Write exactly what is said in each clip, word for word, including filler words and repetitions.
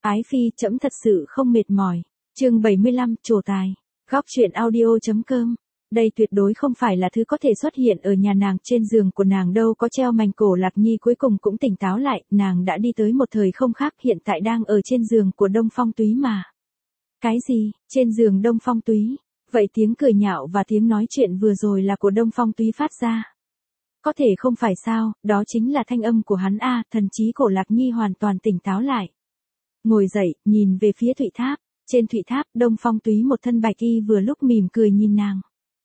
Ái phi, trẫm thật sự không mệt mỏi. Chương bảy mươi lăm, trổ tài. Góc truyện audio.com. Đây tuyệt đối không phải là thứ có thể xuất hiện ở nhà nàng, trên giường của nàng đâu có treo mảnh. Cổ Lạc Nhi cuối cùng cũng tỉnh táo lại, nàng đã đi tới một thời không khác, hiện tại đang ở trên giường của Đông Phong Túy mà. Cái gì, trên giường Đông Phong Túy? Vậy tiếng cười nhạo và tiếng nói chuyện vừa rồi là của Đông Phong Túy phát ra. Có thể không phải sao, đó chính là thanh âm của hắn a. Thần trí Cổ Lạc Nhi hoàn toàn tỉnh táo lại. Ngồi dậy, nhìn về phía Thụy Tháp. Trên Thụy Tháp, Đông Phong Túy một thân bạch y vừa lúc mỉm cười nhìn nàng.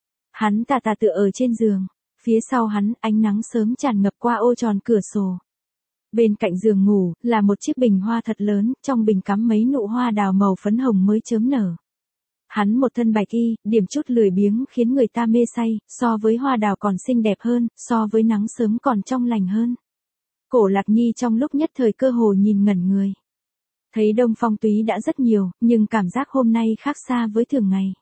Hắn tà tà tựa ở trên giường. Phía sau hắn, ánh nắng sớm tràn ngập qua ô tròn cửa sổ. Bên cạnh giường ngủ, là một chiếc bình hoa thật lớn, trong bình cắm mấy nụ hoa đào màu phấn hồng mới chớm nở. Hắn một thân bạch y, điểm chút lười biếng khiến người ta mê say, so với hoa đào còn xinh đẹp hơn, so với nắng sớm còn trong lành hơn. Cổ Lạc Nhi trong lúc nhất thời cơ hồ nhìn ngẩn người. Thấy Đông Phong Túy đã rất nhiều, nhưng cảm giác hôm nay khác xa với thường ngày.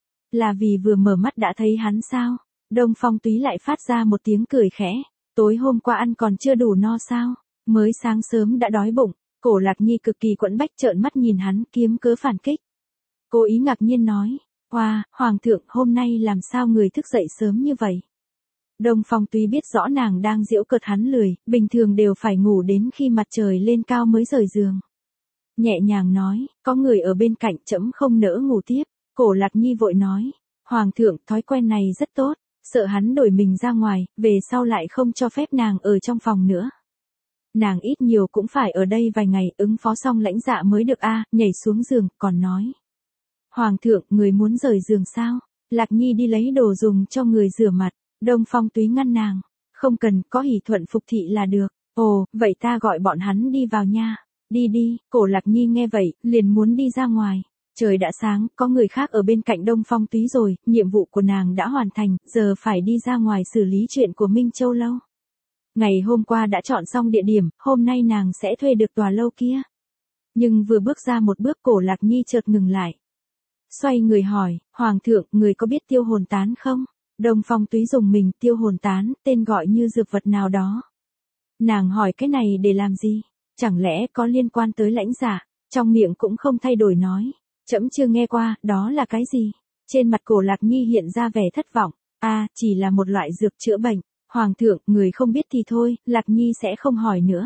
Là vì vừa mở mắt đã thấy hắn sao? Đông Phong Túy lại phát ra một tiếng cười khẽ. Tối hôm qua ăn còn chưa đủ no sao? Mới sáng sớm đã đói bụng. Cổ Lạc Nhi cực kỳ quẫn bách trợn mắt nhìn hắn, kiếm cớ phản kích. Cô ý ngạc nhiên nói, "Oa, Hoàng thượng, hôm nay làm sao người thức dậy sớm như vậy?" Đông Phong Túy biết rõ nàng đang giễu cợt hắn lười, bình thường đều phải ngủ đến khi mặt trời lên cao mới rời giường. Nhẹ nhàng nói, "Có người ở bên cạnh, trẫm không nỡ ngủ tiếp." Cổ Lạc Nhi vội nói, "Hoàng thượng, thói quen này rất tốt, sợ hắn đổi mình ra ngoài, về sau lại không cho phép nàng ở trong phòng nữa. Nàng ít nhiều cũng phải ở đây vài ngày, ứng phó xong lãnh dạ mới được a." Nhảy xuống giường, còn nói, "Hoàng thượng, người muốn rời giường sao? Lạc Nhi đi lấy đồ dùng cho người rửa mặt." Đông Phong Túy ngăn nàng, "Không cần, có hỷ thuận phục thị là được." "Ồ, vậy ta gọi bọn hắn đi vào nha." "Đi đi." Cổ Lạc Nhi nghe vậy, liền muốn đi ra ngoài. Trời đã sáng, có người khác ở bên cạnh Đông Phong Túy rồi, nhiệm vụ của nàng đã hoàn thành, giờ phải đi ra ngoài xử lý chuyện của Minh Châu Lâu. Ngày hôm qua đã chọn xong địa điểm, hôm nay nàng sẽ thuê được tòa lâu kia. Nhưng vừa bước ra một bước, Cổ Lạc Nhi chợt ngừng lại. Xoay người hỏi, "Hoàng thượng, người có biết tiêu hồn tán không?" Đông Phong Túy dùng mình, tiêu hồn tán, tên gọi như dược vật nào đó. Nàng hỏi cái này để làm gì? Chẳng lẽ có liên quan tới lãnh giả? Trong miệng cũng không thay đổi nói, "Trẫm chưa nghe qua, đó là cái gì?" Trên mặt Cổ Lạc Nhi hiện ra vẻ thất vọng, "A, à, chỉ là một loại dược chữa bệnh." "Hoàng thượng, người không biết thì thôi." Lạc Nhi sẽ không hỏi nữa.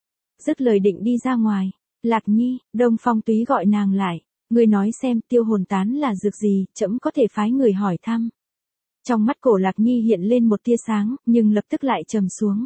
Dứt lời định đi ra ngoài. "Lạc Nhi." Đông Phong Túy gọi nàng lại, "Ngươi nói xem, tiêu hồn tán là dược gì, trẫm có thể phái người hỏi thăm." Trong mắt Cổ Lạc Nhi hiện lên một tia sáng, nhưng lập tức lại trầm xuống.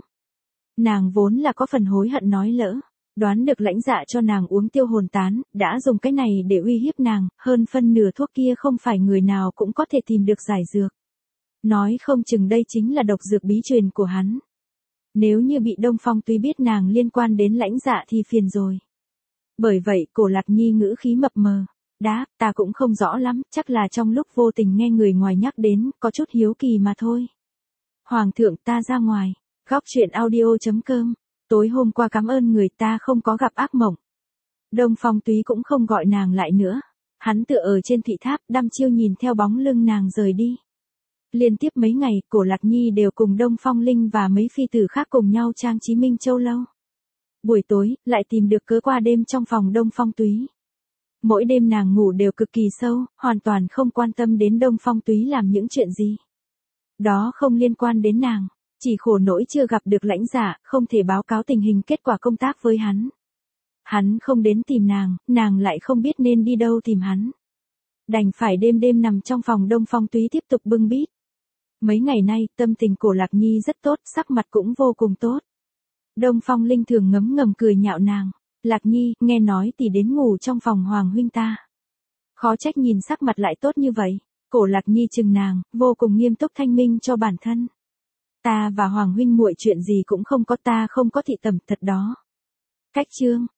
Nàng vốn là có phần hối hận nói lỡ, đoán được lãnh dạ cho nàng uống tiêu hồn tán, đã dùng cái này để uy hiếp nàng, hơn phân nửa thuốc kia không phải người nào cũng có thể tìm được giải dược. Nói không chừng đây chính là độc dược bí truyền của hắn. Nếu như bị Đông Phong Túy biết nàng liên quan đến lãnh dạ thì phiền rồi. Bởi vậy, Cổ Lạc Nhi ngữ khí mập mờ, "Đáp, ta cũng không rõ lắm, chắc là trong lúc vô tình nghe người ngoài nhắc đến, có chút hiếu kỳ mà thôi." "Hoàng thượng, ta ra ngoài." Góc truyện audio.com. Tối hôm qua cảm ơn người, ta không có gặp ác mộng. Đông Phong Túy cũng không gọi nàng lại nữa. Hắn tựa ở trên Thụy Tháp, đăm chiêu nhìn theo bóng lưng nàng rời đi. Liên tiếp mấy ngày, Cổ Lạc Nhi đều cùng Đông Phong Linh và mấy phi tử khác cùng nhau trang trí Minh Châu Lâu. Buổi tối, lại tìm được cớ qua đêm trong phòng Đông Phong Túy. Mỗi đêm nàng ngủ đều cực kỳ sâu, hoàn toàn không quan tâm đến Đông Phong Túy làm những chuyện gì. Đó không liên quan đến nàng, chỉ khổ nỗi chưa gặp được lãnh giả, không thể báo cáo tình hình kết quả công tác với hắn. Hắn không đến tìm nàng, nàng lại không biết nên đi đâu tìm hắn. Đành phải đêm đêm nằm trong phòng Đông Phong Túy tiếp tục bưng bít. Mấy ngày nay, tâm tình Cổ Lạc Nhi rất tốt, sắc mặt cũng vô cùng tốt. Đông Phong Linh thường ngấm ngầm cười nhạo nàng, "Lạc Nhi, nghe nói tỷ đến ngủ trong phòng Hoàng huynh ta. Khó trách nhìn sắc mặt lại tốt như vậy." Cổ Lạc Nhi chừng nàng, vô cùng nghiêm túc thanh minh cho bản thân. "Ta và Hoàng huynh muội chuyện gì cũng không có, ta không có thị tẩm thật đó." Cách chương